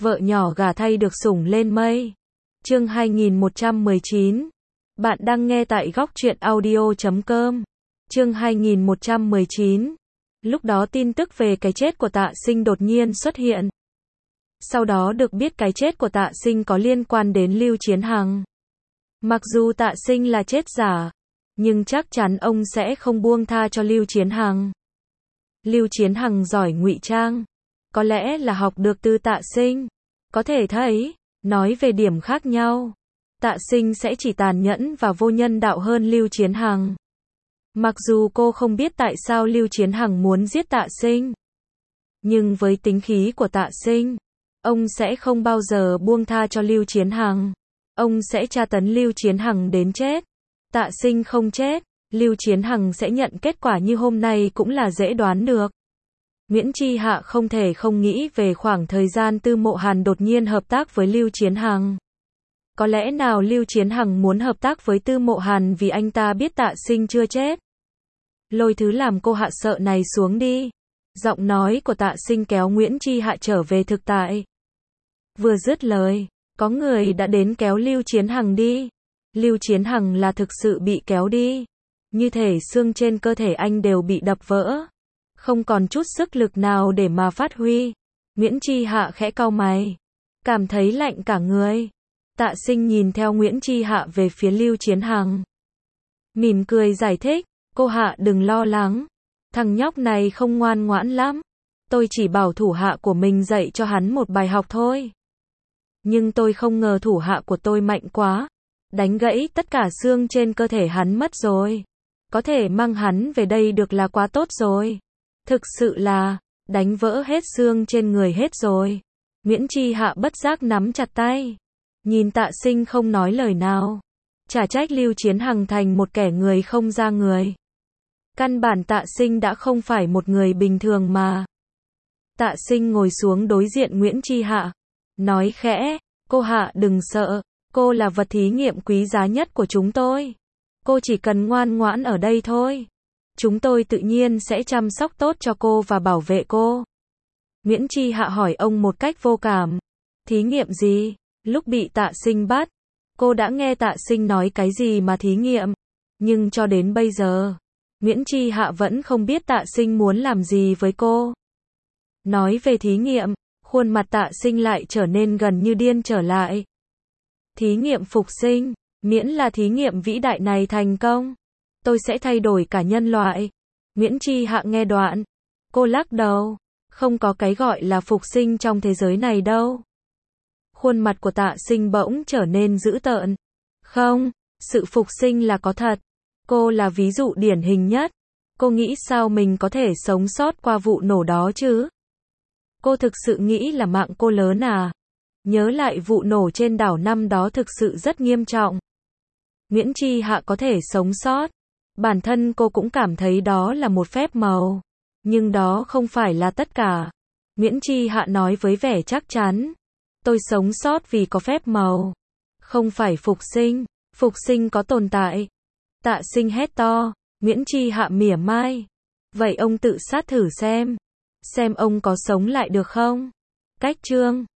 vợ nhỏ gả thay được sủng lên mây. Chương 2119. Bạn đang nghe tại góc truyện audio.com. Chương 2119. Lúc đó tin tức về cái chết của Tạ Sinh đột nhiên xuất hiện. Sau đó được biết cái chết của Tạ Sinh có liên quan đến Lưu Chiến Hằng. Mặc dù Tạ Sinh là chết giả, nhưng chắc chắn ông sẽ không buông tha cho Lưu Chiến Hằng. Lưu Chiến Hằng giỏi ngụy trang, có lẽ là học được từ Tạ Sinh. Có thể thấy, nói về điểm khác nhau, Tạ Sinh sẽ chỉ tàn nhẫn và vô nhân đạo hơn Lưu Chiến Hằng. Mặc dù cô không biết tại sao Lưu Chiến Hằng muốn giết Tạ Sinh, nhưng với tính khí của Tạ Sinh, ông sẽ không bao giờ buông tha cho Lưu Chiến Hằng. Ông sẽ tra tấn Lưu Chiến Hằng đến chết. Tạ Sinh không chết, Lưu Chiến Hằng sẽ nhận kết quả như hôm nay cũng là dễ đoán được. Nguyễn Chi Hạ không thể không nghĩ về khoảng thời gian Tư Mộ Hàn đột nhiên hợp tác với Lưu Chiến Hằng. Có lẽ nào Lưu Chiến Hằng muốn hợp tác với Tư Mộ Hàn vì anh ta biết Tạ Sinh chưa chết. Lôi thứ làm cô Hạ sợ này xuống đi. Giọng nói của Tạ Sinh kéo Nguyễn Chi Hạ trở về thực tại. Vừa dứt lời, có người đã đến kéo Lưu Chiến Hằng đi. Lưu Chiến Hằng là thực sự bị kéo đi. Như thể xương trên cơ thể anh đều bị đập vỡ. Không còn chút sức lực nào để mà phát huy. Nguyễn Chi Hạ khẽ cau mày, cảm thấy lạnh cả người. Tạ Sinh nhìn theo Nguyễn Chi Hạ về phía Lưu Chiến Hằng, mỉm cười giải thích, cô Hạ đừng lo lắng. Thằng nhóc này không ngoan ngoãn lắm. Tôi chỉ bảo thủ hạ của mình dạy cho hắn một bài học thôi. Nhưng tôi không ngờ thủ hạ của tôi mạnh quá. Đánh gãy tất cả xương trên cơ thể hắn mất rồi. Có thể mang hắn về đây được là quá tốt rồi. Thực sự là, đánh vỡ hết xương trên người hết rồi. Nguyễn Chi Hạ bất giác nắm chặt tay. Nhìn Tạ Sinh không nói lời nào. Chả trách Lưu Chiến Hằng thành một kẻ người không ra người. Căn bản Tạ Sinh đã không phải một người bình thường mà. Tạ Sinh ngồi xuống đối diện Nguyễn Chi Hạ. Nói khẽ, cô Hạ đừng sợ. Cô là vật thí nghiệm quý giá nhất của chúng tôi. Cô chỉ cần ngoan ngoãn ở đây thôi. Chúng tôi tự nhiên sẽ chăm sóc tốt cho cô và bảo vệ cô. Nguyễn Chi Hạ hỏi ông một cách vô cảm. Thí nghiệm gì? Lúc bị Tạ Sinh bắt, cô đã nghe Tạ Sinh nói cái gì mà thí nghiệm. Nhưng cho đến bây giờ, Nguyễn Chi Hạ vẫn không biết Tạ Sinh muốn làm gì với cô. Nói về thí nghiệm, khuôn mặt Tạ Sinh lại trở nên gần như điên trở lại. Thí nghiệm phục sinh, miễn là thí nghiệm vĩ đại này thành công, tôi sẽ thay đổi cả nhân loại. Nguyễn Chi Hạ nghe đoạn, cô lắc đầu, không có cái gọi là phục sinh trong thế giới này đâu. Khuôn mặt của Tạ Sinh bỗng trở nên dữ tợn. Không, sự phục sinh là có thật. Cô là ví dụ điển hình nhất. Cô nghĩ sao mình có thể sống sót qua vụ nổ đó chứ? Cô thực sự nghĩ là mạng cô lớn à? Nhớ lại vụ nổ trên đảo năm đó thực sự rất nghiêm trọng. Nguyễn Chi Hạ có thể sống sót. Bản thân cô cũng cảm thấy đó là một phép màu. Nhưng đó không phải là tất cả. Nguyễn Chi Hạ nói với vẻ chắc chắn. Tôi sống sót vì có phép màu. Không phải phục sinh. Phục sinh có tồn tại. Tạ Sinh hét to. Nguyễn Chi Hạ mỉa mai. Vậy ông tự sát thử xem. Xem ông có sống lại được không? Cách chương